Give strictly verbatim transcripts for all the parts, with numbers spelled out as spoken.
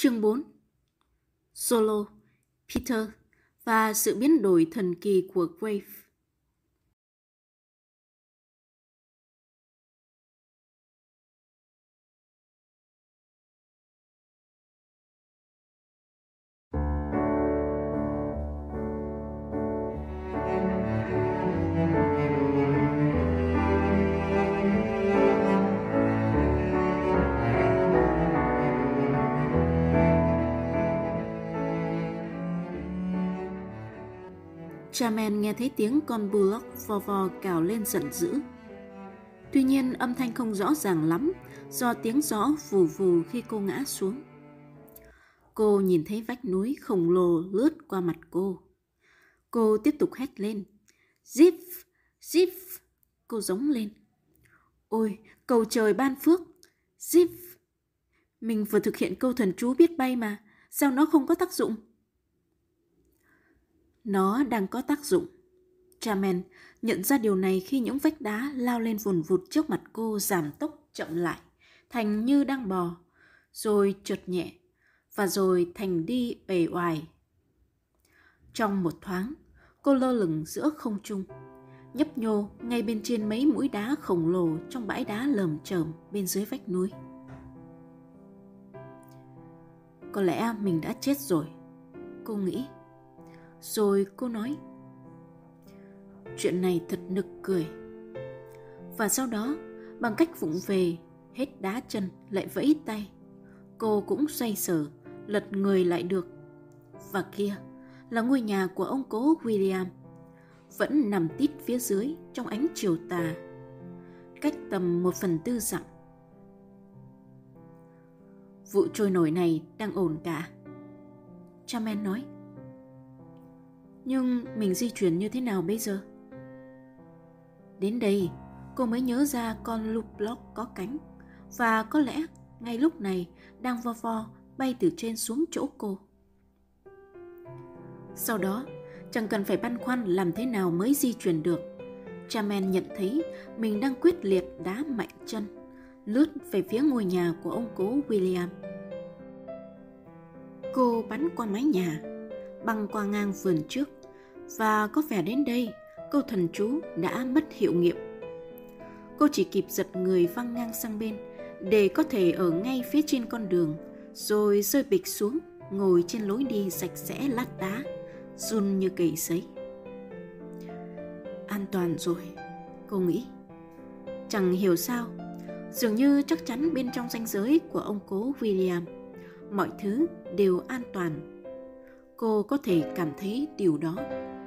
Chương bốn. Solo, Peter và sự biến đổi thần kỳ của Grave. Charmaine nghe thấy tiếng con bullock vò vò cào lên giận dữ. Tuy nhiên âm thanh không rõ ràng lắm do tiếng gió vù vù khi cô ngã xuống. Cô nhìn thấy vách núi khổng lồ lướt qua mặt cô. Cô tiếp tục hét lên. Zip! Zip! Cô giống lên. Ôi, cầu trời ban phước! Zip! Mình vừa thực hiện câu thần chú biết bay mà, sao nó không có tác dụng? Nó đang có tác dụng. Charmaine nhận ra điều này khi những vách đá lao lên vùn vụt trước mặt cô giảm tốc chậm lại, thành như đang bò, rồi trượt nhẹ, và rồi thành đi uể oải. Trong một thoáng, cô lơ lửng giữa không trung, nhấp nhô ngay bên trên mấy mũi đá khổng lồ trong bãi đá lởm chởm bên dưới vách núi. Có lẽ mình đã chết rồi, cô nghĩ. Rồi cô nói, chuyện này thật nực cười. Và sau đó, bằng cách vụng về, hết đá chân lại vẫy tay, cô cũng xoay sở, lật người lại được. Và kia là ngôi nhà của ông cố William, vẫn nằm tít phía dưới trong ánh chiều tà, cách tầm một phần tư dặm. Vụ trôi nổi này đang ổn cả, Charmaine nói. Nhưng mình di chuyển như thế nào bây giờ? Đến đây, cô mới nhớ ra con Luplock có cánh, và có lẽ ngay lúc này đang vo vo bay từ trên xuống chỗ cô. Sau đó, chẳng cần phải băn khoăn làm thế nào mới di chuyển được. Charmaine nhận thấy mình đang quyết liệt đá mạnh chân, lướt về phía ngôi nhà của ông cố William. Cô bắn qua mái nhà, băng qua ngang vườn trước, và có vẻ đến đây câu thần chú đã mất hiệu nghiệm. Cô chỉ kịp giật người văng ngang sang bên để có thể ở ngay phía trên con đường, rồi rơi bịch xuống, ngồi trên lối đi sạch sẽ lát đá, run như cầy sấy. An toàn rồi, cô nghĩ. Chẳng hiểu sao, dường như chắc chắn bên trong ranh giới của ông cố William, mọi thứ đều an toàn. Cô có thể cảm thấy điều đó.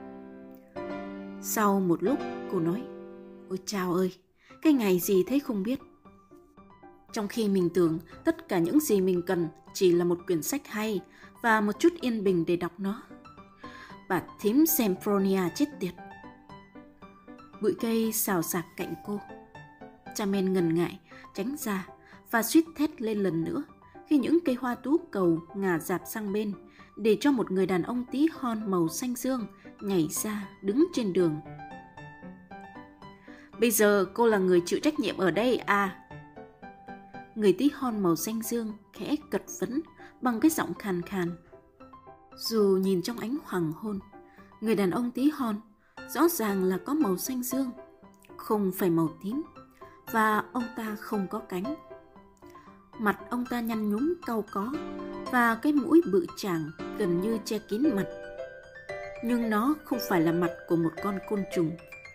Sau một lúc, cô nói, ôi chao ơi, cái ngày gì thế không biết. Trong khi mình tưởng tất cả những gì mình cần chỉ là một quyển sách hay và một chút yên bình để đọc nó. Bà thím Sempronia chết tiệt. Bụi cây xào xạc cạnh cô. Charmaine ngần ngại, tránh ra và suýt thét lên lần nữa khi những cây hoa tú cầu ngả dạp sang bên, để cho một người đàn ông tí hon màu xanh dương nhảy ra đứng trên đường. Bây giờ cô là người chịu trách nhiệm ở đây à? Người tí hon màu xanh dương khẽ cật vấn bằng cái giọng khàn khàn. Dù nhìn trong ánh hoàng hôn, người đàn ông tí hon rõ ràng là có màu xanh dương, không phải màu tím, và ông ta không có cánh. Mặt ông ta nhăn nhúm cau có, và cái mũi bự chảng gần như che kín mặt. Nhưng nó không phải là mặt của một con côn trùng.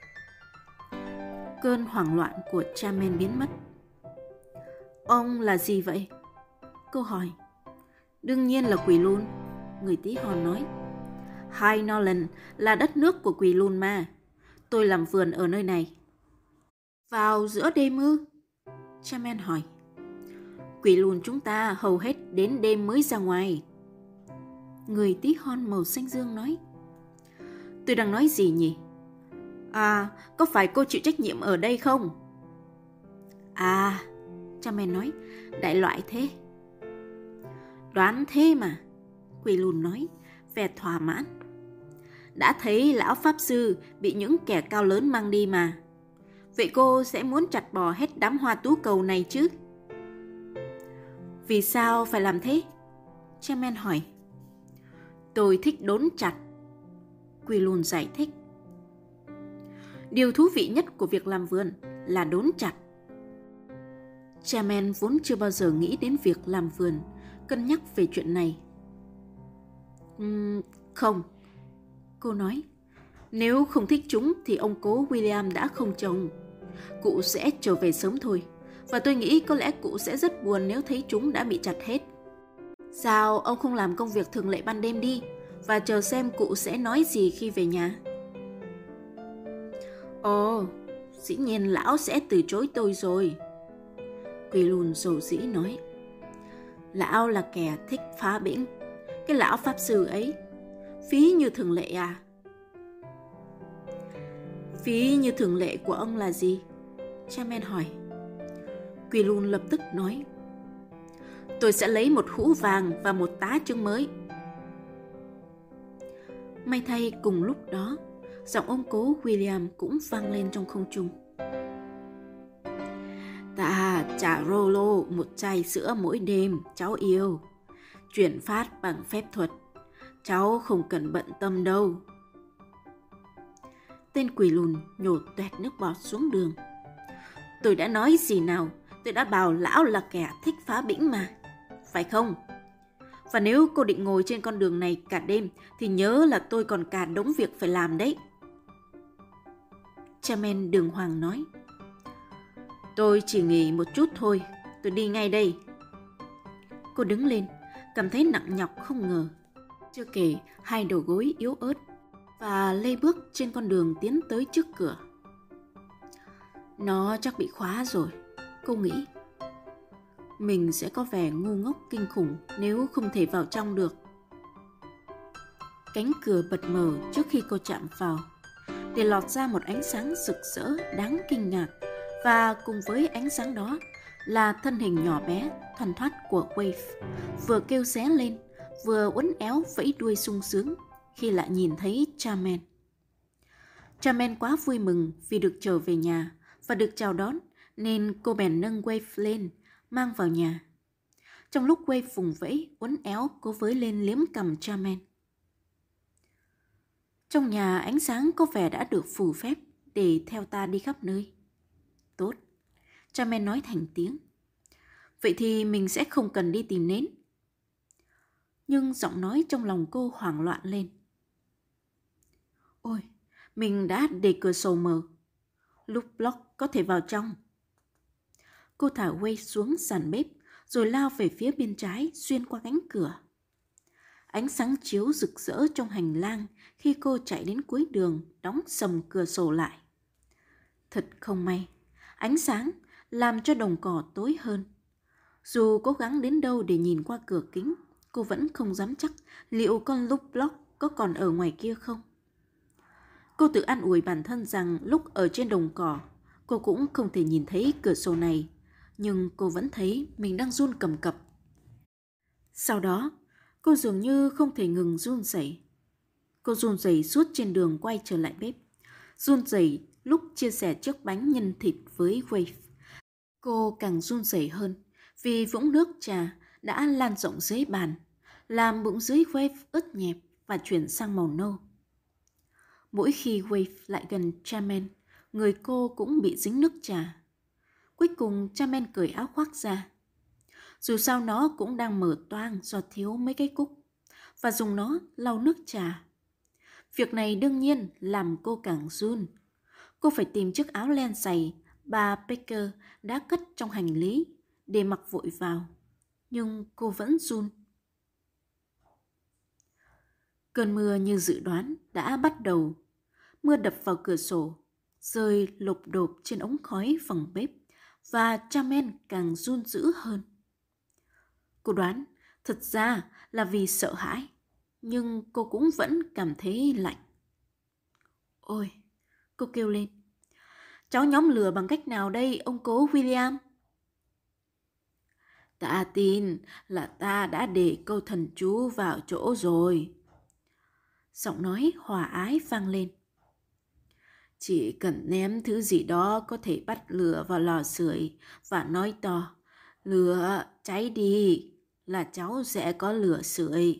Cơn hoảng loạn của Charmaine biến mất. Ông là gì vậy? Cô hỏi. Đương nhiên là quỷ lùn, người tí hon nói. High Norland là đất nước của quỷ lùn mà. Tôi làm vườn ở nơi này. Vào giữa đêm ư? Charmaine hỏi. Quỷ lùn chúng ta hầu hết đến đêm mới ra ngoài. Người tí hon màu xanh dương nói. Tôi đang nói gì nhỉ? À, có phải cô chịu trách nhiệm ở đây không? À, Charmaine nói, đại loại thế. Đoán thế mà, quỷ lùn nói, vẻ thỏa mãn. Đã thấy lão pháp sư bị những kẻ cao lớn mang đi mà. Vậy cô sẽ muốn chặt bỏ hết đám hoa tú cầu này chứ? Vì sao phải làm thế? Chairman hỏi. Tôi thích đốn chặt, Quilun giải thích. Điều thú vị nhất của việc làm vườn là đốn chặt. Chairman vốn chưa bao giờ nghĩ đến việc làm vườn, cân nhắc về chuyện này. Uhm, không, cô nói. Nếu không thích chúng thì ông cố William đã không trồng. Cụ sẽ trở về sớm thôi. Và tôi nghĩ có lẽ cụ sẽ rất buồn nếu thấy chúng đã bị chặt hết. Sao ông không làm công việc thường lệ ban đêm đi và chờ xem cụ sẽ nói gì khi về nhà? Ồ, dĩ nhiên lão sẽ từ chối tôi rồi, Quilun rầu rĩ nói. Lão là kẻ thích phá bĩnh. Cái lão pháp sư ấy. Phí như thường lệ à? Phí như thường lệ của ông là gì? Chairman hỏi. Quilun lập tức nói. Tôi sẽ lấy một hũ vàng và một tá trứng mới. May thay cùng lúc đó, giọng ông cố William cũng vang lên trong không trung. Ta trả Rollo một chai sữa mỗi đêm, cháu yêu. Chuyển phát bằng phép thuật. Cháu không cần bận tâm đâu. Tên quỷ lùn nhổ toẹt nước bọt xuống đường. Tôi đã nói gì nào? Tôi đã bảo lão là kẻ thích phá bĩnh mà. Phải không? Và nếu cô định ngồi trên con đường này cả đêm thì nhớ là tôi còn cả đống việc phải làm đấy. Chairman đường hoàng nói. Tôi chỉ nghỉ một chút thôi. Tôi đi ngay đây. Cô đứng lên, cảm thấy nặng nhọc không ngờ. Chưa kể hai đầu gối yếu ớt và lê bước trên con đường tiến tới trước cửa. Nó chắc bị khóa rồi, cô nghĩ. Mình sẽ có vẻ ngu ngốc kinh khủng nếu không thể vào trong được. Cánh cửa bật mở trước khi cô chạm vào, để lọt ra một ánh sáng rực rỡ đáng kinh ngạc, và cùng với ánh sáng đó là thân hình nhỏ bé thoăn thoắt của Wave, vừa kêu ré lên, vừa uốn éo vẫy đuôi sung sướng khi lại nhìn thấy Chairman. Chairman quá vui mừng vì được trở về nhà và được chào đón, nên cô bèn nâng Wave lên, mang vào nhà. Trong lúc Wave vùng vẫy, uốn éo, cố với lên liếm cằm Chairman. Trong nhà ánh sáng có vẻ đã được phù phép để theo ta đi khắp nơi. Tốt, Chairman nói thành tiếng. Vậy thì mình sẽ không cần đi tìm nến. Nhưng giọng nói trong lòng cô hoảng loạn lên. Ôi, mình đã để cửa sổ mở. Lúc Block có thể vào trong. Cô thả Wade xuống sàn bếp, rồi lao về phía bên trái xuyên qua cánh cửa. Ánh sáng chiếu rực rỡ trong hành lang khi cô chạy đến cuối đường, đóng sầm cửa sổ lại. Thật không may, ánh sáng làm cho đồng cỏ tối hơn. Dù cố gắng đến đâu để nhìn qua cửa kính, cô vẫn không dám chắc liệu con Luke Block có còn ở ngoài kia không. Cô tự an ủi bản thân rằng lúc ở trên đồng cỏ, cô cũng không thể nhìn thấy cửa sổ này, nhưng cô vẫn thấy mình đang run cầm cập. Sau đó, cô dường như không thể ngừng run rẩy. Cô run rẩy suốt trên đường quay trở lại bếp, run rẩy lúc chia sẻ chiếc bánh nhân thịt với Wave. Cô càng run rẩy hơn vì vũng nước trà đã lan rộng dưới bàn, làm bụng dưới Wave ướt nhẹp và chuyển sang màu nâu. Mỗi khi Wave lại gần Chairman, người cô cũng bị dính nước trà. Cuối cùng Chairman cởi áo khoác ra. Dù sao nó cũng đang mở toang do thiếu mấy cái cúc, và dùng nó lau nước trà. Việc này đương nhiên làm cô càng run. Cô phải tìm chiếc áo len dày bà Baker đã cất trong hành lý để mặc vội vào. Nhưng cô vẫn run. Cơn mưa như dự đoán đã bắt đầu. Mưa đập vào cửa sổ, rơi lộp độp trên ống khói phòng bếp, và Chairman càng run dữ hơn. Cô đoán thật ra là vì sợ hãi, nhưng cô cũng vẫn cảm thấy lạnh. Ôi, cô kêu lên. Cháu nhóm lửa bằng cách nào đây, ông cố William? Ta tin là ta đã để câu thần chú vào chỗ rồi. Giọng nói hòa ái vang lên. Chỉ cần ném thứ gì đó có thể bắt lửa vào lò sưởi và nói to, lửa cháy đi, là cháu sẽ có lửa sưởi.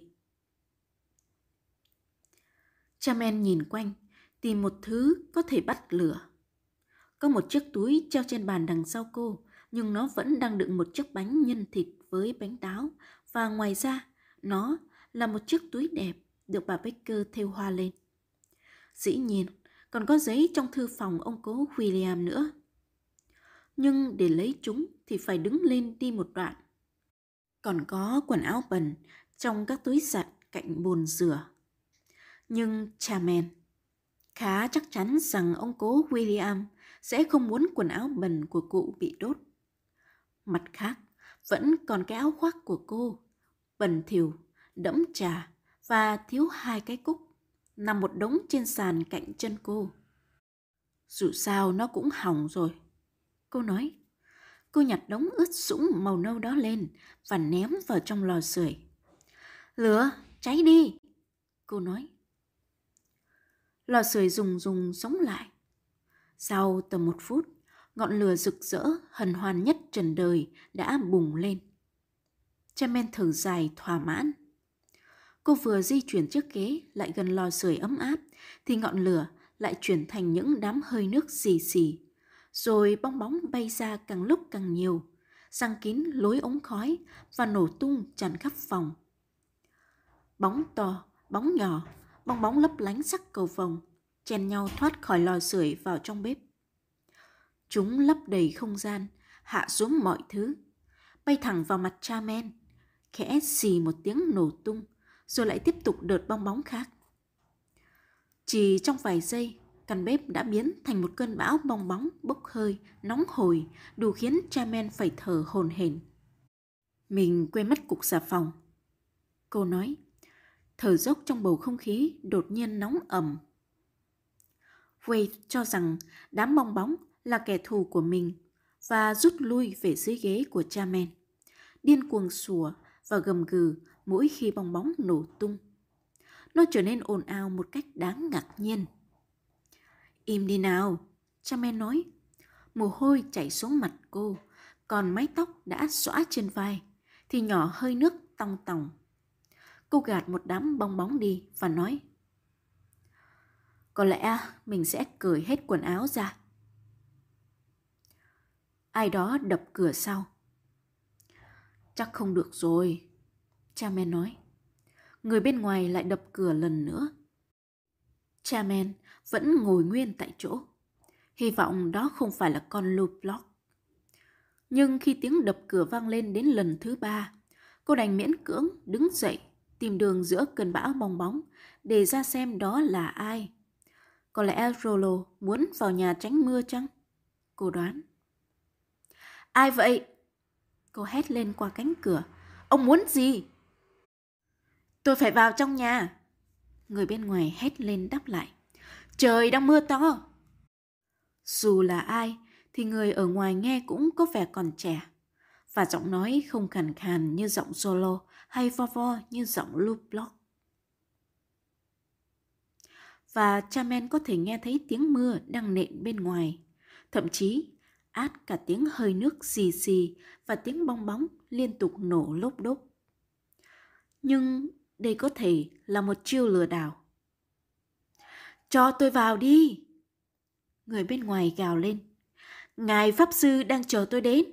Charmaine nhìn quanh, tìm một thứ có thể bắt lửa. Có một chiếc túi treo trên bàn đằng sau cô, nhưng nó vẫn đang đựng một chiếc bánh nhân thịt với bánh táo. Và ngoài ra, nó là một chiếc túi đẹp được bà Baker thêu hoa lên. Dĩ nhiên, còn có giấy trong thư phòng ông cố William nữa. Nhưng để lấy chúng thì phải đứng lên đi một đoạn. Còn có quần áo bẩn trong các túi giặt cạnh bồn rửa. Nhưng Charmaine khá chắc chắn rằng ông cố William sẽ không muốn quần áo bẩn của cụ bị đốt. Mặt khác, vẫn còn cái áo khoác của cô, bẩn thỉu, đẫm trà và thiếu hai cái cúc, nằm một đống trên sàn cạnh chân cô. Dù sao nó cũng hỏng rồi, cô nói. Cô nhặt đống ướt sũng màu nâu đó lên và ném vào trong lò sưởi. Lửa, cháy đi, cô nói. Lò sưởi rùng rùng sống lại. Sau tầm một phút, ngọn lửa rực rỡ, hân hoan nhất trần đời đã bùng lên. Charmaine thở dài thỏa mãn. Cô vừa di chuyển chiếc ghế lại gần lò sưởi ấm áp, thì ngọn lửa lại chuyển thành những đám hơi nước xì xì. Rồi bong bóng bay ra càng lúc càng nhiều, giăng kín lối ống khói và nổ tung tràn khắp phòng. Bóng to, bóng nhỏ, bong bóng lấp lánh sắc cầu vồng, chen nhau thoát khỏi lò sưởi vào trong bếp. Chúng lấp đầy không gian, hạ xuống mọi thứ, bay thẳng vào mặt Charmaine, khẽ xì một tiếng nổ tung, rồi lại tiếp tục đợt bong bóng khác. Chỉ trong vài giây, căn bếp đã biến thành một cơn bão bong bóng bốc hơi, nóng hổi, đủ khiến Charmaine phải thở hổn hển. Mình quên mất cục xà phòng, cô nói. Thở dốc trong bầu không khí đột nhiên nóng ẩm. Wade cho rằng đám bong bóng là kẻ thù của mình và rút lui về dưới ghế của Charmaine, điên cuồng sủa và gầm gừ mỗi khi bong bóng nổ tung. Nó trở nên ồn ào một cách đáng ngạc nhiên. Im đi nào, Charmaine nói. Mồ hôi chảy xuống mặt cô, còn mái tóc đã xõa trên vai thì nhỏ hơi nước tong tòng. Cô gạt một đám bong bóng đi và nói: Có lẽ mình sẽ cởi hết quần áo ra. Ai đó đập cửa sau. Chắc không được rồi, Charmaine nói. Người bên ngoài lại đập cửa lần nữa. Charmaine vẫn ngồi nguyên tại chỗ, hy vọng đó không phải là con Luplock. Nhưng khi tiếng đập cửa vang lên đến lần thứ ba, cô đành miễn cưỡng đứng dậy, tìm đường giữa cơn bão bong bóng để ra xem đó là ai. Có lẽ Rollo muốn vào nhà tránh mưa chăng? Cô đoán. Ai vậy? Cô hét lên qua cánh cửa. Ông muốn gì? Tôi phải vào trong nhà. Người bên ngoài hét lên đáp lại. Trời đang mưa to. Dù là ai thì người ở ngoài nghe cũng có vẻ còn trẻ, và giọng nói không khàn khàn như giọng Rollo hay vo vo như giọng Luplock. Và Charmaine có thể nghe thấy tiếng mưa đang nện bên ngoài, thậm chí át cả tiếng hơi nước xì xì và tiếng bong bóng liên tục nổ lốp đốp. Nhưng đây có thể là một chiêu lừa đảo. Cho tôi vào đi! Người bên ngoài gào lên. Ngài Pháp Sư đang chờ tôi đến.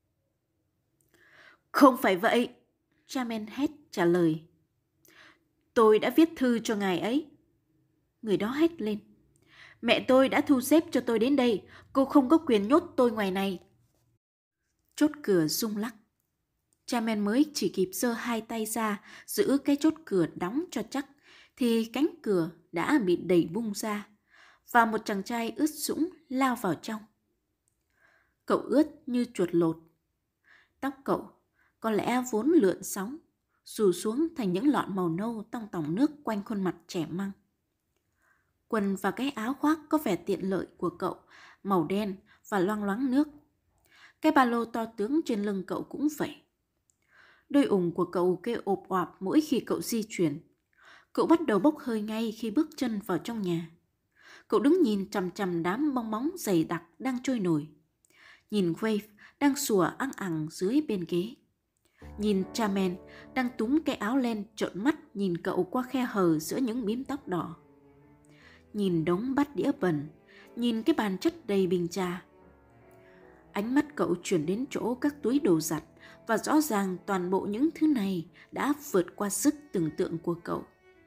Không phải vậy, Charmaine hét trả lời. Tôi đã viết thư cho ngài ấy. Người đó hét lên. Mẹ tôi đã thu xếp cho tôi đến đây, cô không có quyền nhốt tôi ngoài này. Chốt cửa rung lắc. Charmaine mới chỉ kịp giơ hai tay ra giữ cái chốt cửa đóng cho chắc thì cánh cửa đã bị đẩy bung ra và một chàng trai ướt sũng lao vào trong. Cậu ướt như chuột lột. Tóc cậu có lẽ vốn lượn sóng, rủ xuống thành những lọn màu nâu tong tỏng nước quanh khuôn mặt trẻ măng. Quần và cái áo khoác có vẻ tiện lợi của cậu màu đen và loang loáng nước. Cái ba lô to tướng trên lưng cậu cũng vậy. Đôi ủng của cậu kêu ộp oạp mỗi khi cậu di chuyển. Cậu bắt đầu bốc hơi ngay khi bước chân vào trong nhà. Cậu đứng nhìn chằm chằm đám bong bóng dày đặc đang trôi nổi. Nhìn Wave đang sủa ăng ẳng dưới bên ghế. nhìn Charmaine đang túm cái áo len trợn mắt nhìn cậu qua khe hở giữa những bím tóc đỏ. Nhìn đống bát đĩa bẩn, nhìn cái bàn chất đầy bình trà. Ánh mắt cậu chuyển đến chỗ các túi đồ giặt và rõ ràng toàn bộ những thứ này đã vượt qua sức tưởng tượng của cậu.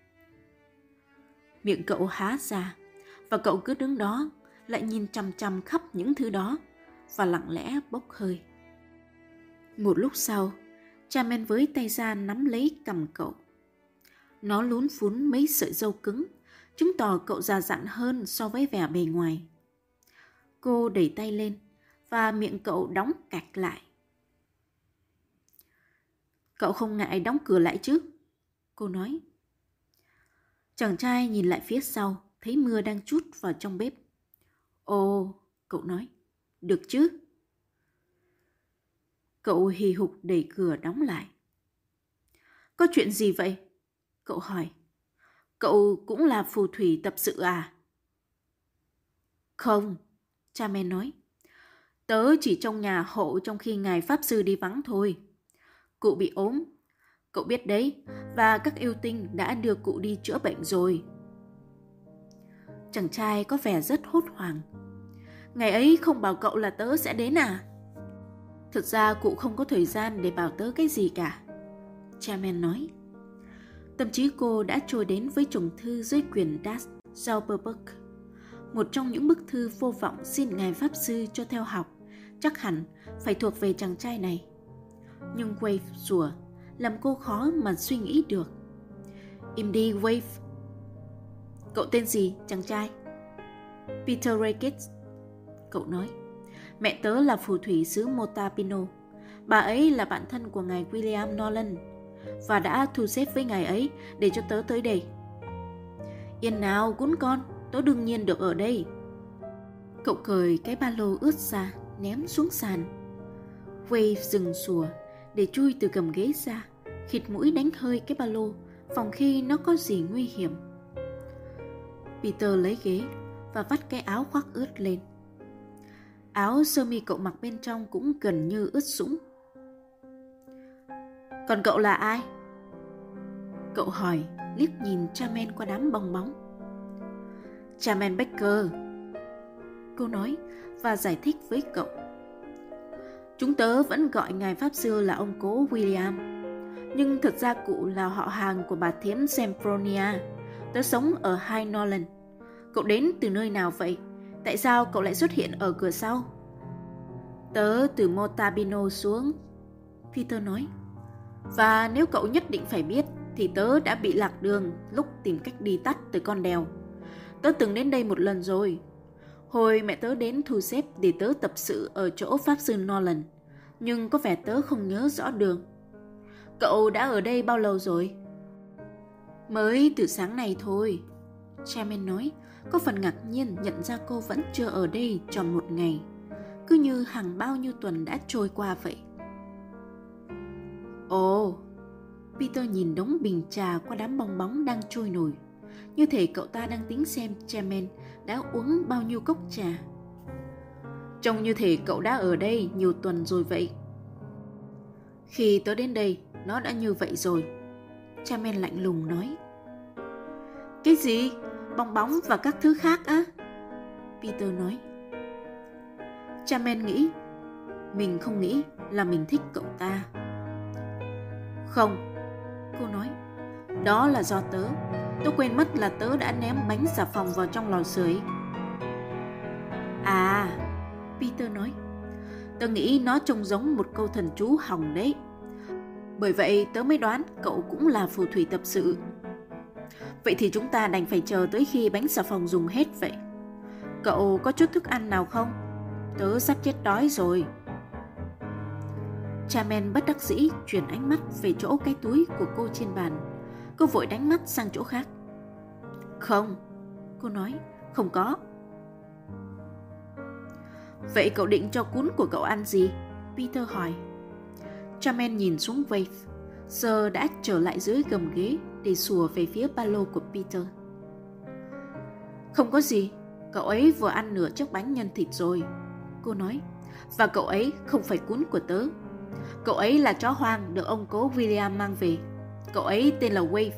Miệng cậu há ra và cậu cứ đứng đó lại nhìn chằm chằm khắp những thứ đó và lặng lẽ bốc hơi. Một lúc sau, Charmaine với tay ra nắm lấy cằm cậu. Nó lún phún mấy sợi râu cứng, chứng tỏ cậu già dặn hơn so với vẻ bề ngoài. Cô đẩy tay lên và miệng cậu đóng cạch lại. Cậu không ngại đóng cửa lại chứ? Cô nói. Chàng trai nhìn lại phía sau, thấy mưa đang trút vào trong bếp. Ồ, cậu nói, được chứ? Cậu hì hục đẩy cửa đóng lại. Có chuyện gì vậy? Cậu hỏi. Cậu cũng là phù thủy tập sự à? Không, Charmaine nói. Tớ chỉ trong nhà hộ trong khi ngài pháp sư đi vắng thôi. Cụ bị ốm, cậu biết đấy, và các yêu tinh đã đưa cụ đi chữa bệnh rồi. Chàng trai có vẻ rất hốt hoảng. Ngày ấy không bảo cậu là tớ sẽ đến à? Thực ra cụ không có thời gian để bảo tớ cái gì cả, Charmaine nói. Tâm trí cô đã trôi đến với chồng thư dưới quyển Das Zauberbuch, một trong những bức thư vô vọng xin ngài pháp sư cho theo học, chắc hẳn phải thuộc về chàng trai này. Nhưng Wave rủa làm cô khó mà suy nghĩ được. Im đi, Wave. Cậu tên gì, chàng trai? Peter Ricketts, cậu nói. Mẹ tớ là phù thủy xứ Motapino. Bà ấy là bạn thân của ngài William Nolan và đã thu xếp với ngài ấy để cho tớ tới đây. Yên nào, cún con, tớ đương nhiên được ở đây. Cậu cởi cái ba lô ướt ra, ném xuống sàn. Wave dừng sủa để chui từ gầm ghế ra, khịt mũi đánh hơi cái ba lô, phòng khi nó có gì nguy hiểm. Peter lấy ghế và vắt cái áo khoác ướt lên. Áo sơ mi cậu mặc bên trong cũng gần như ướt sũng. Còn cậu là ai? Cậu hỏi, liếc nhìn Charmaine qua đám bong bóng. Charmaine Baker, cô nói và giải thích với cậu. Chúng tớ vẫn gọi ngài pháp sư là ông cố William, nhưng thực ra cụ là họ hàng của bà thiến Sempronia. Tớ sống ở High Norland. Cậu đến từ nơi nào vậy? Tại sao cậu lại xuất hiện ở cửa sau? Tớ từ Motapino xuống, Peter nói. Và nếu cậu nhất định phải biết thì tớ đã bị lạc đường lúc tìm cách đi tắt từ con đèo. Tớ từng đến đây một lần rồi. Hồi mẹ tớ đến thu xếp để tớ tập sự ở chỗ pháp sư Nolan, nhưng có vẻ tớ không nhớ rõ đường. Cậu đã ở đây bao lâu rồi? Mới từ sáng nay thôi, Charmaine nói, có phần ngạc nhiên nhận ra cô vẫn chưa ở đây tròn một ngày, cứ như hàng bao nhiêu tuần đã trôi qua vậy. Ồ, Peter nhìn đống bình trà qua đám bong bóng đang trôi nổi, như thể cậu ta đang tính xem Charmaine đã uống bao nhiêu cốc trà. Trông như thể cậu đã ở đây nhiều tuần rồi vậy. Khi tớ đến đây, nó đã như vậy rồi, Charmaine lạnh lùng nói. Cái gì? Bong bóng và các thứ khác á? Peter nói. Charmaine nghĩ, mình không nghĩ là mình thích cậu ta. Không, cô nói, đó là do tớ. Tớ quên mất là tớ đã ném bánh xà phòng vào trong lò sưởi. À, Peter nói, tớ nghĩ nó trông giống một câu thần chú hỏng đấy. Bởi vậy tớ mới đoán cậu cũng là phù thủy tập sự. Vậy thì chúng ta đành phải chờ tới khi bánh xà phòng dùng hết vậy. Cậu có chút thức ăn nào không? Tớ sắp chết đói rồi. Charmaine bất đắc dĩ chuyển ánh mắt về chỗ cái túi của cô trên bàn. Cô vội đánh mắt sang chỗ khác. Không, cô nói, không có. Vậy cậu định cho cún của cậu ăn gì? Peter hỏi. Charmaine nhìn xuống Wave, giờ đã trở lại dưới gầm ghế để sủa về phía ba lô của Peter. Không có gì, cậu ấy vừa ăn nửa chiếc bánh nhân thịt rồi, cô nói. Và cậu ấy không phải cún của tớ. Cậu ấy là chó hoang được ông cố William mang về. Cậu ấy tên là Wave.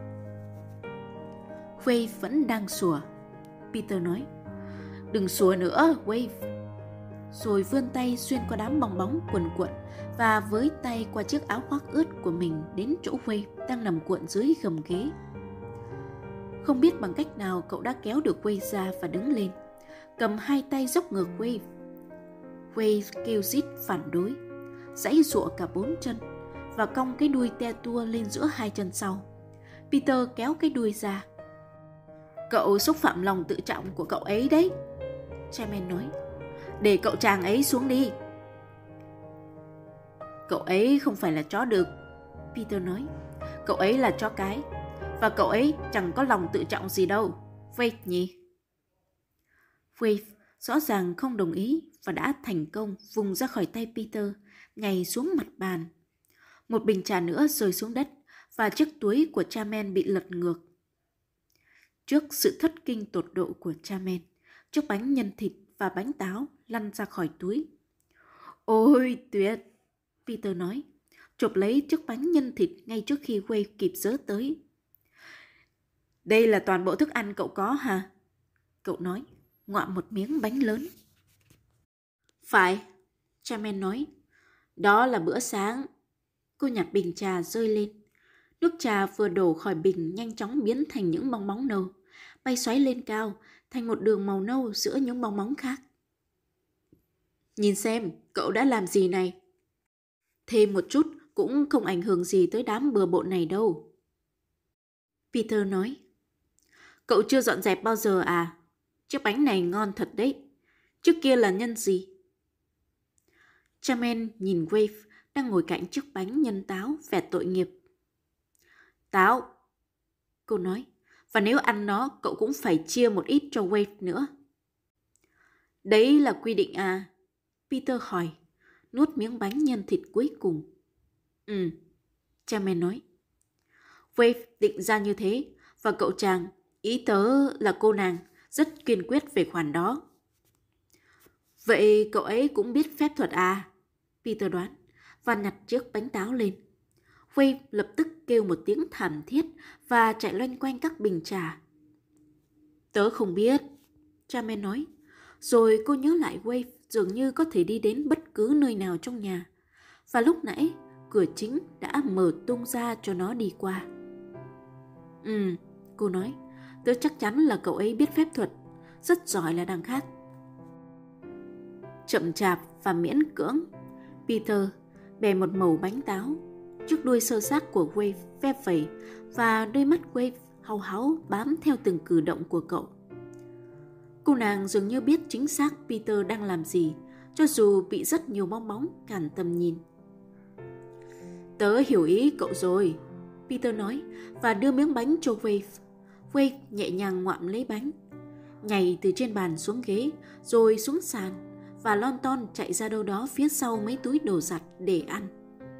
Wave vẫn đang sủa. Peter nói, đừng sủa nữa, Wave. Rồi vươn tay xuyên qua đám bong bóng quần cuộn và với tay qua chiếc áo khoác ướt của mình đến chỗ Wave đang nằm cuộn dưới gầm ghế. Không biết bằng cách nào cậu đã kéo được Wave ra và đứng lên, cầm hai tay dốc ngược Wave. Wave kêu rít phản đối, giãy giụa cả bốn chân và cong cái đuôi te tua lên giữa hai chân sau. Peter kéo cái đuôi ra. Cậu xúc phạm lòng tự trọng của cậu ấy đấy, Chairman nói. Để cậu chàng ấy xuống đi. Cậu ấy không phải là chó đực, Peter nói. Cậu ấy là chó cái. Và cậu ấy chẳng có lòng tự trọng gì đâu, Wave nhỉ? Wave rõ ràng không đồng ý và đã thành công vùng ra khỏi tay Peter, nhảy xuống mặt bàn. Một bình trà nữa rơi xuống đất và chiếc túi của Chairman bị lật ngược. Trước sự thất kinh tột độ của Chairman, chiếc bánh nhân thịt và bánh táo lăn ra khỏi túi. Ôi tuyệt, Peter nói, chộp lấy chiếc bánh nhân thịt ngay trước khi Wave kịp giơ tới. Đây là toàn bộ thức ăn cậu có hả? Cậu nói, ngoạm một miếng bánh lớn. Phải, Chairman nói, đó là bữa sáng. Cô nhặt bình trà rơi lên. Nước trà vừa đổ khỏi bình nhanh chóng biến thành những bong bóng nâu, bay xoáy lên cao thành một đường màu nâu giữa những bong bóng khác. Nhìn xem, cậu đã làm gì này? Thêm một chút cũng không ảnh hưởng gì tới đám bừa bộn này đâu. Peter nói, cậu chưa dọn dẹp bao giờ à? Chiếc bánh này ngon thật đấy. Trước kia là nhân gì? Chairman nhìn Wave đang ngồi cạnh chiếc bánh nhân táo vẻ tội nghiệp. Táo, cô nói, và nếu ăn nó cậu cũng phải chia một ít cho Wave nữa. Đấy là quy định à? Peter hỏi, nuốt miếng bánh nhân thịt cuối cùng. Ừ, Chairman nói. Wave định ra như thế, và cậu chàng, ý tớ là cô nàng, rất kiên quyết về khoản đó. Vậy cậu ấy cũng biết phép thuật à? Peter đoán, và nhặt chiếc bánh táo lên. Wave lập tức kêu một tiếng thảm thiết và chạy loanh quanh các bình trà. Tớ không biết, Chairman nói. Rồi cô nhớ lại Wave dường như có thể đi đến bất cứ nơi nào trong nhà. Và lúc nãy, cửa chính đã mở tung ra cho nó đi qua. Ừ, cô nói, tớ chắc chắn là cậu ấy biết phép thuật, rất giỏi là đằng khác. Chậm chạp và miễn cưỡng, Peter bè một mẩu bánh táo. Chiếc đuôi sơ xác của Wave ve vẩy và đôi mắt Wave hau háu bám theo từng cử động của cậu. Cô nàng dường như biết chính xác Peter đang làm gì, cho dù bị rất nhiều bong bóng cản tầm nhìn. Tớ hiểu ý cậu rồi, Peter nói và đưa miếng bánh cho Wave. Wave nhẹ nhàng ngoạm lấy bánh, nhảy từ trên bàn xuống ghế, rồi xuống sàn và lon ton chạy ra đâu đó phía sau mấy túi đồ giặt để ăn.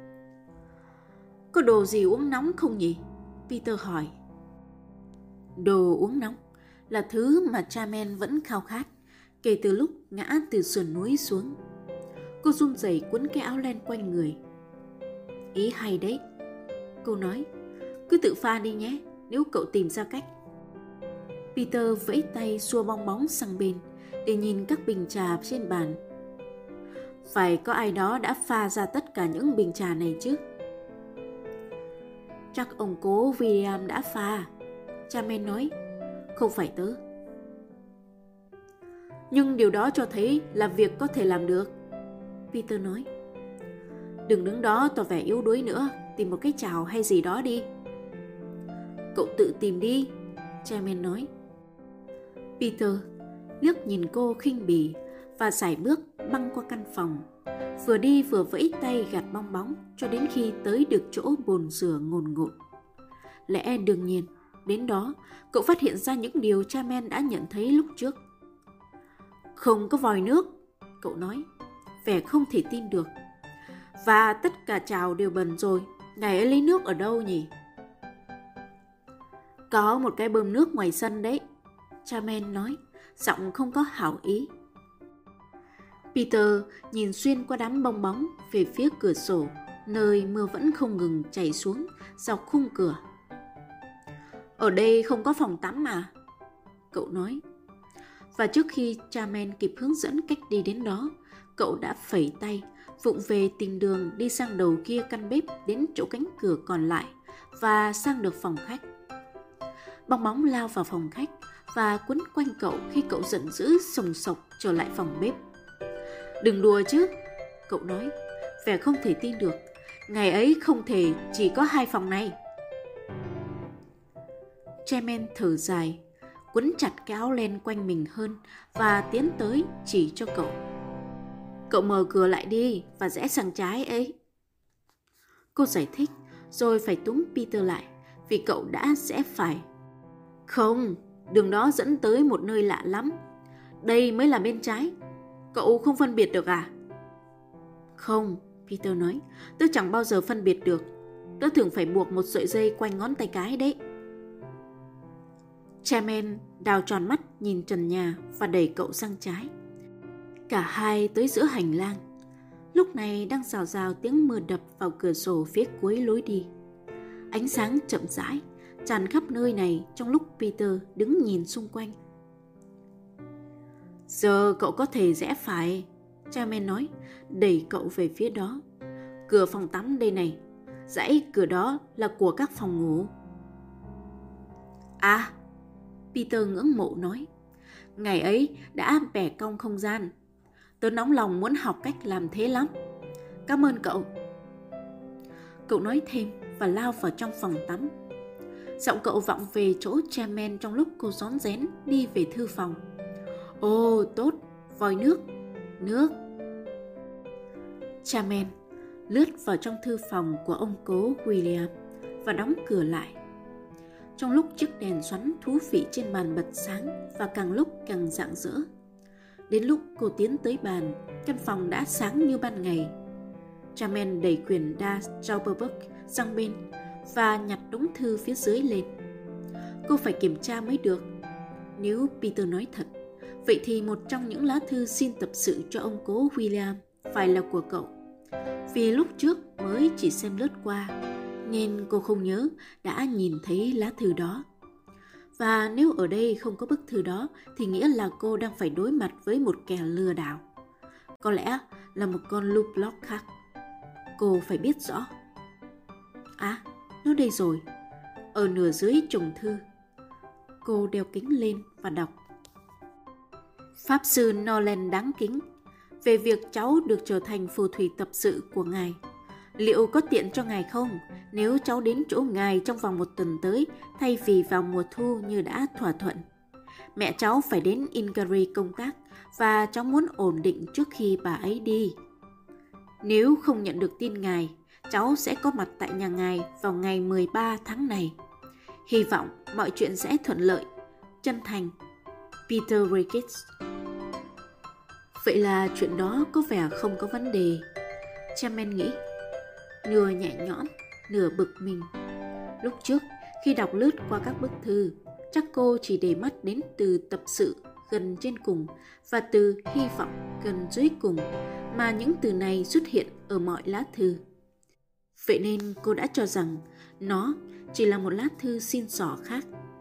Có đồ gì uống nóng không nhỉ? Peter hỏi. Đồ uống nóng là thứ mà Chairman vẫn khao khát kể từ lúc ngã từ sườn núi xuống. Cô run rẩy quấn cái áo len quanh người. Ý hay đấy, cô nói. Cứ tự pha đi nhé, nếu cậu tìm ra cách. Peter vẫy tay xua bong bóng sang bên để nhìn các bình trà trên bàn. Phải có ai đó đã pha ra tất cả những bình trà này chứ? Chắc ông cố William đã pha, Chairman nói. Không phải tớ. Nhưng điều đó cho thấy là việc có thể làm được, Peter nói. Đừng đứng đó tỏ vẻ yếu đuối nữa, tìm một cái chảo hay gì đó đi. Cậu tự tìm đi, Chairman nói. Peter liếc nhìn cô khinh bỉ và sải bước băng qua căn phòng, vừa đi vừa vẫy tay gạt bong bóng cho đến khi tới được chỗ bồn rửa ngồn ngộn. Lẽ đương nhiên, đến đó cậu phát hiện ra những điều Chairman đã nhận thấy lúc trước. Không có vòi nước, cậu nói, vẻ không thể tin được. Và tất cả chảo đều bẩn rồi, ngài ấy lấy nước ở đâu nhỉ? Có một cái bơm nước ngoài sân đấy, Chairman nói, giọng không có hảo ý. Peter nhìn xuyên qua đám bong bóng về phía cửa sổ, nơi mưa vẫn không ngừng chảy xuống dọc khung cửa. Ở đây không có phòng tắm mà, cậu nói. Và trước khi Charmaine kịp hướng dẫn cách đi đến đó, cậu đã phẩy tay, vụng về tìm đường đi sang đầu kia căn bếp đến chỗ cánh cửa còn lại và sang được phòng khách. Bong bóng lao vào phòng khách và quấn quanh cậu khi cậu giận dữ sồng sộc trở lại phòng bếp. Đừng đùa chứ, cậu nói, vẻ không thể tin được. Ngày ấy không thể chỉ có hai phòng này. Charmaine thở dài, quấn chặt cái áo len quanh mình hơn và tiến tới chỉ cho cậu. Cậu mở cửa lại đi và rẽ sang trái ấy. Cô giải thích, rồi phải túm Peter lại vì cậu đã rẽ phải. Không, đường đó dẫn tới một nơi lạ lắm. Đây mới là bên trái. Cậu không phân biệt được à? Không, Peter nói, tớ chẳng bao giờ phân biệt được. Tớ thường phải buộc một sợi dây quanh ngón tay cái đấy. Charmaine đào tròn mắt nhìn trần nhà và đẩy cậu sang trái. Cả hai tới giữa hành lang. Lúc này đang rào rào tiếng mưa đập vào cửa sổ phía cuối lối đi. Ánh sáng chậm rãi tràn khắp nơi này trong lúc Peter đứng nhìn xung quanh. Giờ cậu có thể rẽ phải, Charmaine nói, đẩy cậu về phía đó. Cửa phòng tắm đây này, dãy cửa đó là của các phòng ngủ. À, Peter ngưỡng mộ nói, ngày ấy đã bẻ cong không gian. Tớ nóng lòng muốn học cách làm thế lắm. Cảm ơn cậu. Cậu nói thêm và lao vào trong phòng tắm. Giọng cậu vọng về chỗ Charmaine trong lúc cô rón rén đi về thư phòng. Ồ, tốt, vòi nước, nước. Charmaine lướt vào trong thư phòng của ông cố William và đóng cửa lại. Trong lúc chiếc đèn xoắn thú vị trên bàn bật sáng và càng lúc càng rạng rỡ. Đến lúc cô tiến tới bàn, căn phòng đã sáng như ban ngày. Charmaine đẩy quyển Das Zauberbuch sang bên và nhặt đống thư phía dưới lên. Cô phải kiểm tra mới được. Nếu Peter nói thật, vậy thì một trong những lá thư xin tập sự cho ông cố William phải là của cậu. Vì lúc trước mới chỉ xem lướt qua, nên cô không nhớ đã nhìn thấy lá thư đó. Và nếu ở đây không có bức thư đó thì nghĩa là cô đang phải đối mặt với một kẻ lừa đảo. Có lẽ là một con Luplock khác. Cô phải biết rõ. À, nó đây rồi. Ở nửa dưới chồng thư. Cô đeo kính lên và đọc. Pháp sư Nolan đáng kính, về việc cháu được trở thành phù thủy tập sự của ngài. Liệu có tiện cho ngài không nếu cháu đến chỗ ngài trong vòng một tuần tới thay vì vào mùa thu như đã thỏa thuận? Mẹ cháu phải đến Ingary công tác và cháu muốn ổn định trước khi bà ấy đi. Nếu không nhận được tin ngài, cháu sẽ có mặt tại nhà ngài vào ngày mười ba tháng này. Hy vọng mọi chuyện sẽ thuận lợi. Chân thành, Peter Ricketts. Vậy là chuyện đó có vẻ không có vấn đề, Charmaine nghĩ, nửa nhẹ nhõm, nửa bực mình. Lúc trước, khi đọc lướt qua các bức thư, chắc cô chỉ để mắt đến từ tập sự gần trên cùng và từ hy vọng gần dưới cùng, mà những từ này xuất hiện ở mọi lá thư. Vậy nên cô đã cho rằng nó chỉ là một lá thư xin xỏ khác.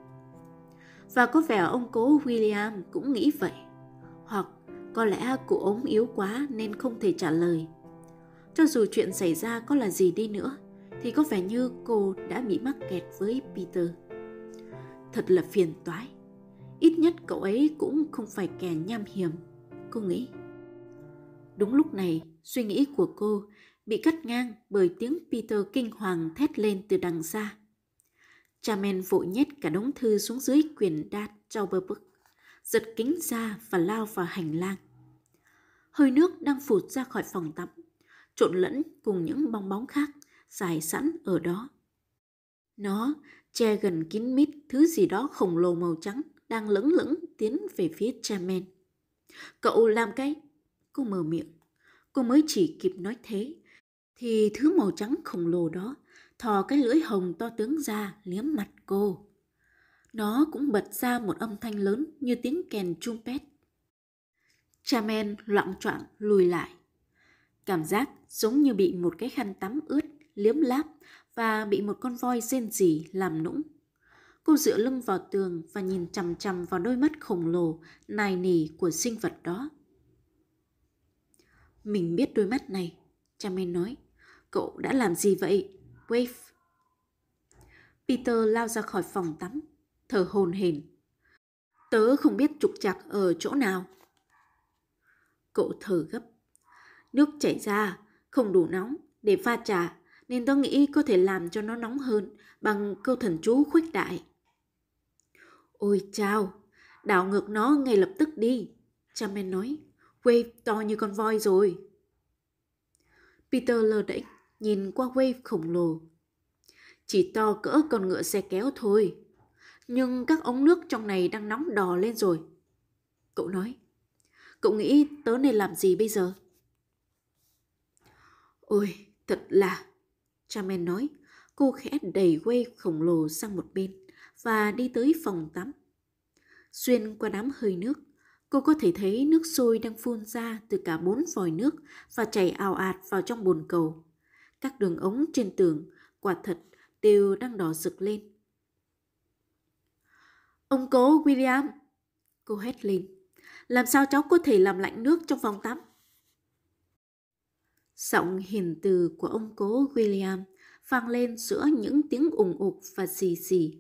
Và có vẻ ông cố William cũng nghĩ vậy. Hoặc có lẽ cụ ốm yếu quá nên không thể trả lời. Cho dù chuyện xảy ra có là gì đi nữa, thì có vẻ như cô đã bị mắc kẹt với Peter. Thật là phiền toái. Ít nhất cậu ấy cũng không phải kẻ nham hiểm, cô nghĩ. Đúng lúc này, suy nghĩ của cô bị cắt ngang bởi tiếng Peter kinh hoàng thét lên từ đằng xa. Charmaine vội nhét cả đống thư xuống dưới quyển Das Zauberbuch, giật kính ra và lao vào hành lang. Hơi nước đang phụt ra khỏi phòng tắm, trộn lẫn cùng những bong bóng khác dài sẵn ở đó. Nó che gần kín mít thứ gì đó khổng lồ màu trắng đang lững lững tiến về phía Charmaine. Cậu làm cái... Cô mở miệng. Cô mới chỉ kịp nói thế, thì thứ màu trắng khổng lồ đó thò cái lưỡi hồng to tướng ra liếm mặt cô. Nó cũng bật ra một âm thanh lớn như tiếng kèn trumpet. Chamen loạng choạng lùi lại. Cảm giác giống như bị một cái khăn tắm ướt liếm láp và bị một con voi rên rỉ làm nũng. Cô dựa lưng vào tường và nhìn chằm chằm vào đôi mắt khổng lồ, nài nỉ của sinh vật đó. Mình biết đôi mắt này, Chamen nói. Cậu đã làm gì vậy, Wave? Peter lao ra khỏi phòng tắm, thở hổn hển. Tớ không biết trục trặc ở chỗ nào. Cậu thở gấp. Nước chảy ra, không đủ nóng để pha trà, nên tớ nghĩ có thể làm cho nó nóng hơn bằng câu thần chú khuếch đại. Ôi chao, đảo ngược nó ngay lập tức đi, Chamen nói. Wave to như con voi rồi. Peter lơ đễnh nhìn qua Wave khổng lồ. Chỉ to cỡ con ngựa xe kéo thôi. Nhưng các ống nước trong này đang nóng đỏ lên rồi. Cậu nói. Cậu nghĩ tớ nên làm gì bây giờ? Ôi, thật là... Chamen nói. Cô khẽ đẩy Wave khổng lồ sang một bên và đi tới phòng tắm. Xuyên qua đám hơi nước, cô có thể thấy nước sôi đang phun ra từ cả bốn vòi nước và chảy ào ạt vào trong bồn cầu. Các đường ống trên tường, quả thật, đều đang đỏ rực lên. Ông cố William! Cô hét lên. Làm sao cháu có thể làm lạnh nước trong phòng tắm? Giọng hiền từ của ông cố William vang lên giữa những tiếng ùng ục và xì xì.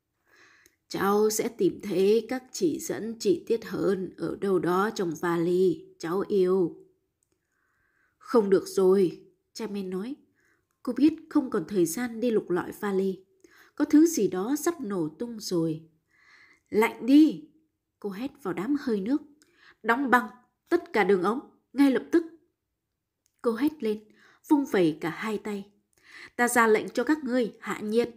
Cháu sẽ tìm thấy các chỉ dẫn chi tiết hơn ở đâu đó trong vali, cháu yêu. Không được rồi, Chamen nói. Cô biết không còn thời gian đi lục lọi vali. Có thứ gì đó sắp nổ tung rồi. Lạnh đi! Cô hét vào đám hơi nước. Đóng băng tất cả đường ống, ngay lập tức. Cô hét lên, vung vẩy cả hai tay. Ta ra lệnh cho các ngươi hạ nhiệt.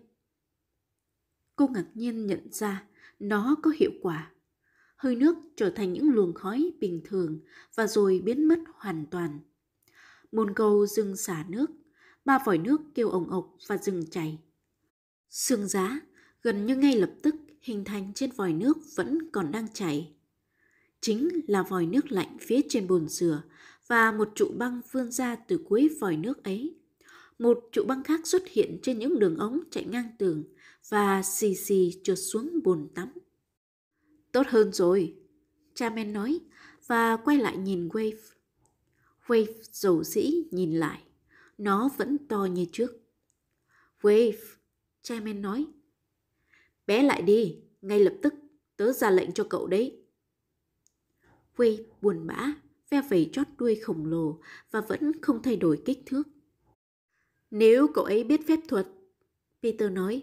Cô ngạc nhiên nhận ra nó có hiệu quả. Hơi nước trở thành những luồng khói bình thường và rồi biến mất hoàn toàn. Bồn cầu dừng xả nước, ba vòi nước kêu ồng ộc và dừng chảy. Sương giá gần như ngay lập tức hình thành trên vòi nước vẫn còn đang chảy. Chính là vòi nước lạnh phía trên bồn rửa và một trụ băng vươn ra từ cuối vòi nước ấy. Một trụ băng khác xuất hiện trên những đường ống chạy ngang tường và xì xì trượt xuống bồn tắm. Tốt hơn rồi, Chamen nói và quay lại nhìn Wave. Wave dầu dĩ nhìn lại, nó vẫn to như trước. Wave, Chamen nói. Bé lại đi, ngay lập tức, tớ ra lệnh cho cậu đấy. Wave buồn bã, ve vẩy chót đuôi khổng lồ và vẫn không thay đổi kích thước. Nếu cậu ấy biết phép thuật, Peter nói.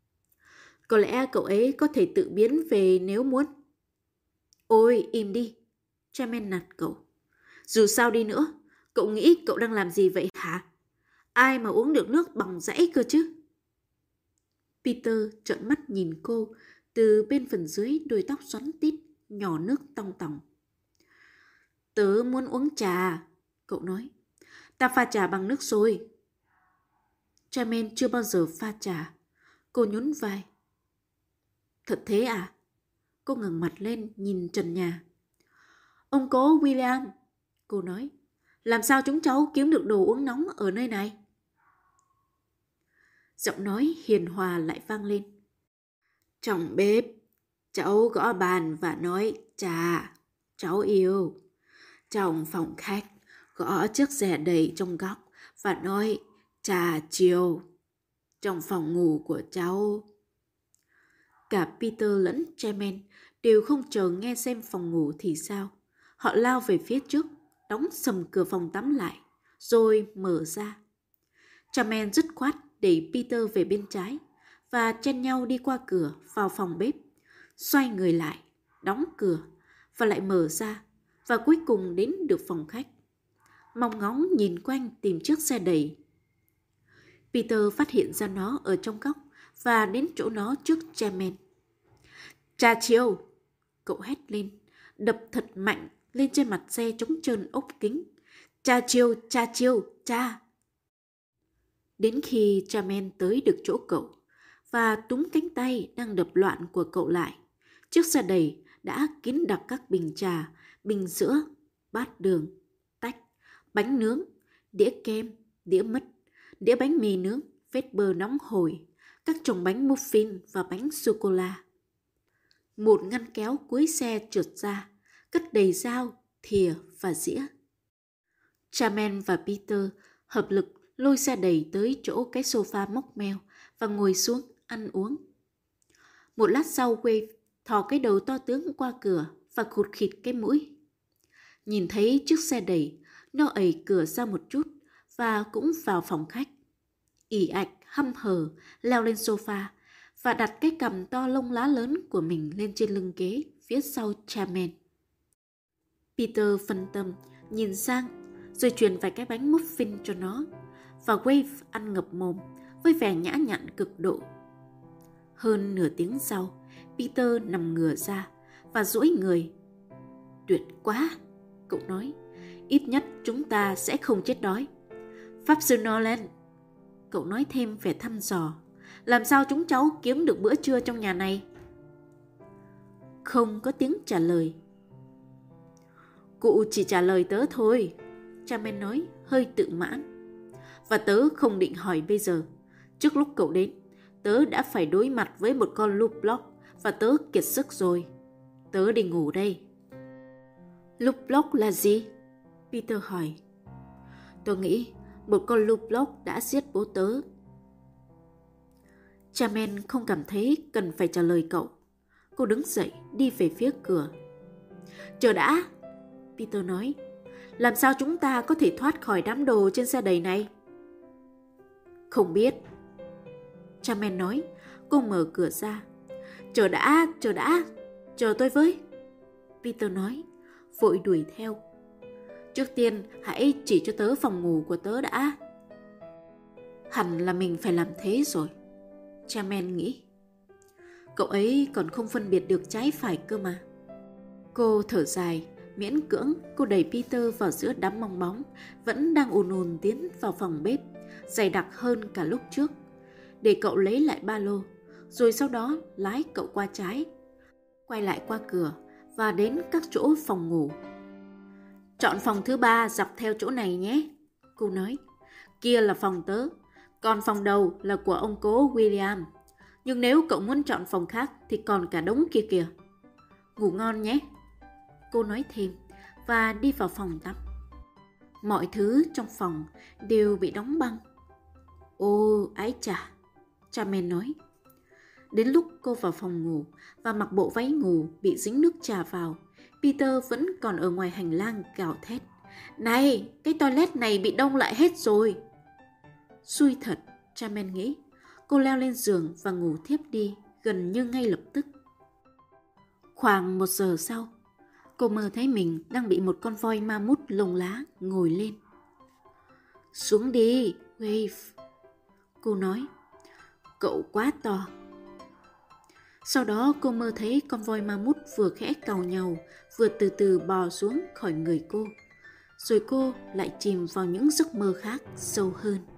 Có lẽ cậu ấy có thể tự biến về nếu muốn. Ôi, im đi, Chamen nạt cậu. Dù sao đi nữa, cậu nghĩ cậu đang làm gì vậy hả? Ai mà uống được nước bằng dãy cơ chứ? Peter trợn mắt nhìn cô từ bên phần dưới đôi tóc xoắn tít, nhỏ nước tong tòng. Tớ muốn uống trà, cậu nói. Ta pha trà bằng nước sôi. Chamen chưa bao giờ pha trà. Cô nhún vai. Thật thế à? Cô ngẩng mặt lên nhìn trần nhà. Ông cố William, cô nói. Làm sao chúng cháu kiếm được đồ uống nóng ở nơi này? Giọng nói hiền hòa lại vang lên. Trong bếp, cháu gõ bàn và nói trà, cháu yêu. Trong phòng khách, gõ chiếc rẻ đầy trong góc và nói trà chiều. Trong phòng ngủ của cháu. Cả Peter lẫn Chamen đều không chờ nghe xem phòng ngủ thì sao. Họ lao về phía trước, đóng sầm cửa phòng tắm lại, rồi mở ra. Chamen dứt khoát đẩy Peter về bên trái và chen nhau đi qua cửa vào phòng bếp, xoay người lại, đóng cửa và lại mở ra và cuối cùng đến được phòng khách. Mong ngóng nhìn quanh tìm chiếc xe đẩy. Peter phát hiện ra nó ở trong góc và đến chỗ nó trước Chamen. Trà chiều! Cậu hét lên, đập thật mạnh lên trên mặt xe trống trơn ốp kính. Trà chiều, trà chiều, trà! Đến khi Chamen tới được chỗ cậu và túm cánh tay đang đập loạn của cậu lại, chiếc xe đẩy đã kín đặc các bình trà, bình sữa bát đường, tách, bánh nướng, đĩa kem, đĩa mứt, đĩa bánh mì nướng, vết bơ nóng hổi, các chồng bánh muffin và bánh sô-cô-la. Một ngăn kéo cuối xe trượt ra, cất đầy dao, thìa và dĩa. Charmaine và Peter hợp lực lôi xe đẩy tới chỗ cái sofa móc meo và ngồi xuống ăn uống. Một lát sau, Wave thò cái đầu to tướng qua cửa và khụt khịt cái mũi. Nhìn thấy chiếc xe đẩy, nó ẩy cửa ra một chút và cũng vào phòng khách. Ỉ ạch hăm hở leo lên sofa và đặt cái cằm to lông lá lớn của mình lên trên lưng ghế phía sau Charmaine. Peter phân tâm nhìn sang rồi truyền vài cái bánh muffin cho nó, và Wave ăn ngập mồm với vẻ nhã nhặn cực độ. Hơn nửa tiếng sau, Peter nằm ngửa ra và duỗi người. Tuyệt quá, cậu nói, ít nhất chúng ta sẽ không chết đói. Pháp sư Nolan, cậu nói thêm vẻ thăm dò, làm sao chúng cháu kiếm được bữa trưa trong nhà này? Không có tiếng trả lời. Cụ chỉ trả lời tớ thôi, Charmaine nói hơi tự mãn. Và tớ không định hỏi bây giờ. Trước lúc cậu đến, tớ đã phải đối mặt với một con Loop Block và tớ kiệt sức rồi. Tớ đi ngủ đây. Loop Block là gì? Peter hỏi. Tôi nghĩ một con Loop Block đã giết bố tớ. Charmaine không cảm thấy cần phải trả lời cậu. Cô đứng dậy đi về phía cửa. Chờ đã, Peter nói. Làm sao chúng ta có thể thoát khỏi đám đồ trên xe đẩy này? Không biết, Charmaine nói. Cô mở cửa ra. Chờ đã, chờ đã, chờ tôi với, Peter nói, vội đuổi theo. Trước tiên hãy chỉ cho tớ phòng ngủ của tớ đã. Hẳn là mình phải làm thế rồi, Charmaine nghĩ. Cậu ấy còn không phân biệt được trái phải cơ mà. Cô thở dài, miễn cưỡng cô đẩy Peter vào giữa đám bong bóng vẫn đang ùn ùn tiến vào phòng bếp, dày đặc hơn cả lúc trước, để cậu lấy lại ba lô, rồi sau đó lái cậu qua trái, quay lại qua cửa và đến các chỗ phòng ngủ. Chọn phòng thứ ba dọc theo chỗ này nhé, cô nói. Kia là phòng tớ, còn phòng đầu là của ông cố William. Nhưng nếu cậu muốn chọn phòng khác thì còn cả đống kia kìa. Ngủ ngon nhé, cô nói thêm và đi vào phòng tắm. Mọi thứ trong phòng đều bị đóng băng. Ô, ái chà, Charmaine nói. Đến lúc cô vào phòng ngủ và mặc bộ váy ngủ bị dính nước trà vào, Peter vẫn còn ở ngoài hành lang gào thét. Này, cái toilet này bị đông lại hết rồi. Xui thật, Charmaine nghĩ. Cô leo lên giường và ngủ thiếp đi gần như ngay lập tức. Khoảng một giờ sau, cô mơ thấy mình đang bị một con voi ma mút lông lá ngồi lên. Xuống đi, Wave, cô nói. Cậu quá to. Sau đó cô mơ thấy con voi ma mút vừa khẽ càu nhàu, vừa từ từ bò xuống khỏi người cô. Rồi cô lại chìm vào những giấc mơ khác sâu hơn.